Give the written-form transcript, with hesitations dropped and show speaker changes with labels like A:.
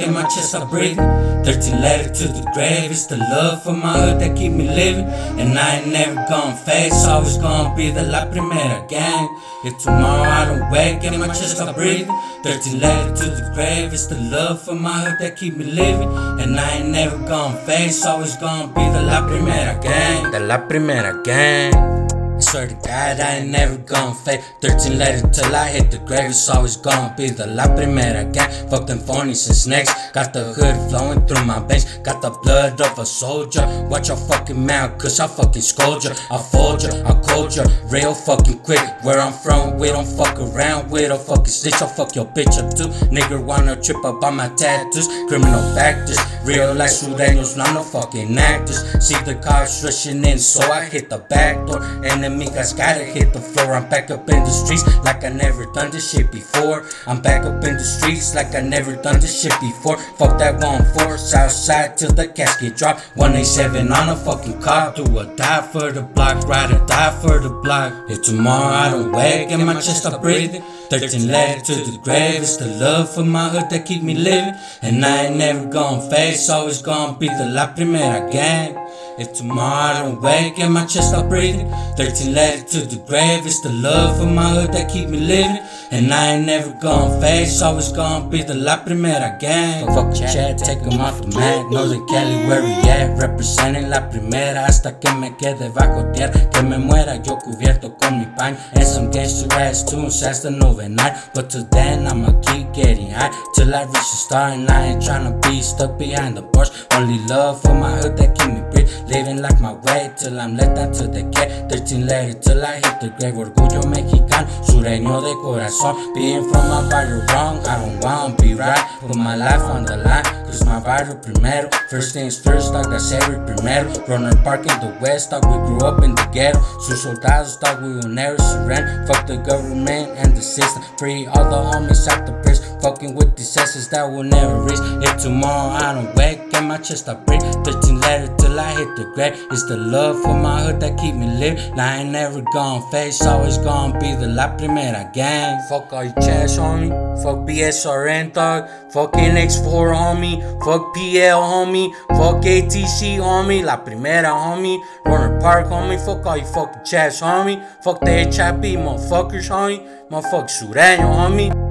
A: in my chest I breathe. 13 letters to the grave, it's the love for my hood that keep me living. And I ain't never gonna fade, it's always gonna be the La Primera gang. If tomorrow I don't wake, in my chest I breathe. 13 letters to the grave, it's the love for my hood that keep me living. And I ain't never gonna fade, it's always gonna be the La Primera gang. The La Primera gang. I swear to God, I ain't never gonna fade. 13 letters till I hit the grave, it's always gonna be the La Primera gang. Fuck them phonies and snakes, got the hood flowing through my veins. Got the blood of a soldier, watch your fucking mouth, cause I fucking scold ya. I fold ya, I cold ya, real fucking quick. Where I'm from, we don't fuck around, we don't fucking snitch. I'll fuck your bitch up too. Nigga wanna trip up on my tattoos, criminal factors. Real life sureños, not no fucking actors. See the cars rushing in, so I hit the back door. Enemigas gotta hit the floor. I'm back up in the streets like I never done this shit before. I'm back up in the streets like I never done this shit before. Fuck that 1-4, Southside till the casket drop. 187 on a fucking car. Do or die for the block, ride or die for the block. If tomorrow I don't wake, in my chest I breathe. 13 letters to the grave, it's the love for my hood that keep me living. And I ain't never gonna fade, it's always gonna be the La Primera gang. If tomorrow I don't wake, in my chest I breathe. 13 letters to the grave, it's the love for my hood that keep me living. And I ain't never gonna fade, it's always gonna be the La Primera gang. Fuck your chat, take him off the mat. Northern Cali, where we at? Representing La Primera hasta que me quede bajo tierra. Que me muera yo cubierto con mi paño. And some gangster ass tunes, that's the Novenite. But till then I'ma keep getting high till I reach the star. And I ain't tryna be stuck behind the bars. Only love for my hood that keep me breathe. Living like my way till I'm let down to the cat. 13 letters till I hit the grave. Orgullo mexicano, sureño de corazón. Being from my barrio wrong, I don't wanna be right. Put my life on the line, cause my barrio primero. First things first, dog, that's every primero. Runner Park in the west, dog, we grew up in the ghetto. Sus soldados, dog, we will never surrender. Fuck the government and the system. Free all the homies out the prison. Fucking with these asses that will never reach. If tomorrow I don't wake, in my chest I breathe. 13 letters till I hit the grave. It's the love for my hood that keep me living. Now I ain't never gonna fade, it's always gonna be the La Primera gang. Fuck all you chats, homie. Fuck BSRN, dog. Fucking X4, homie. Fuck PL, homie. Fuck ATC, homie. La Primera, homie. Runner Park, homie. Fuck all you fucking chats, homie. Fuck the HIP, motherfuckers, homie. Motherfucker sureño, homie.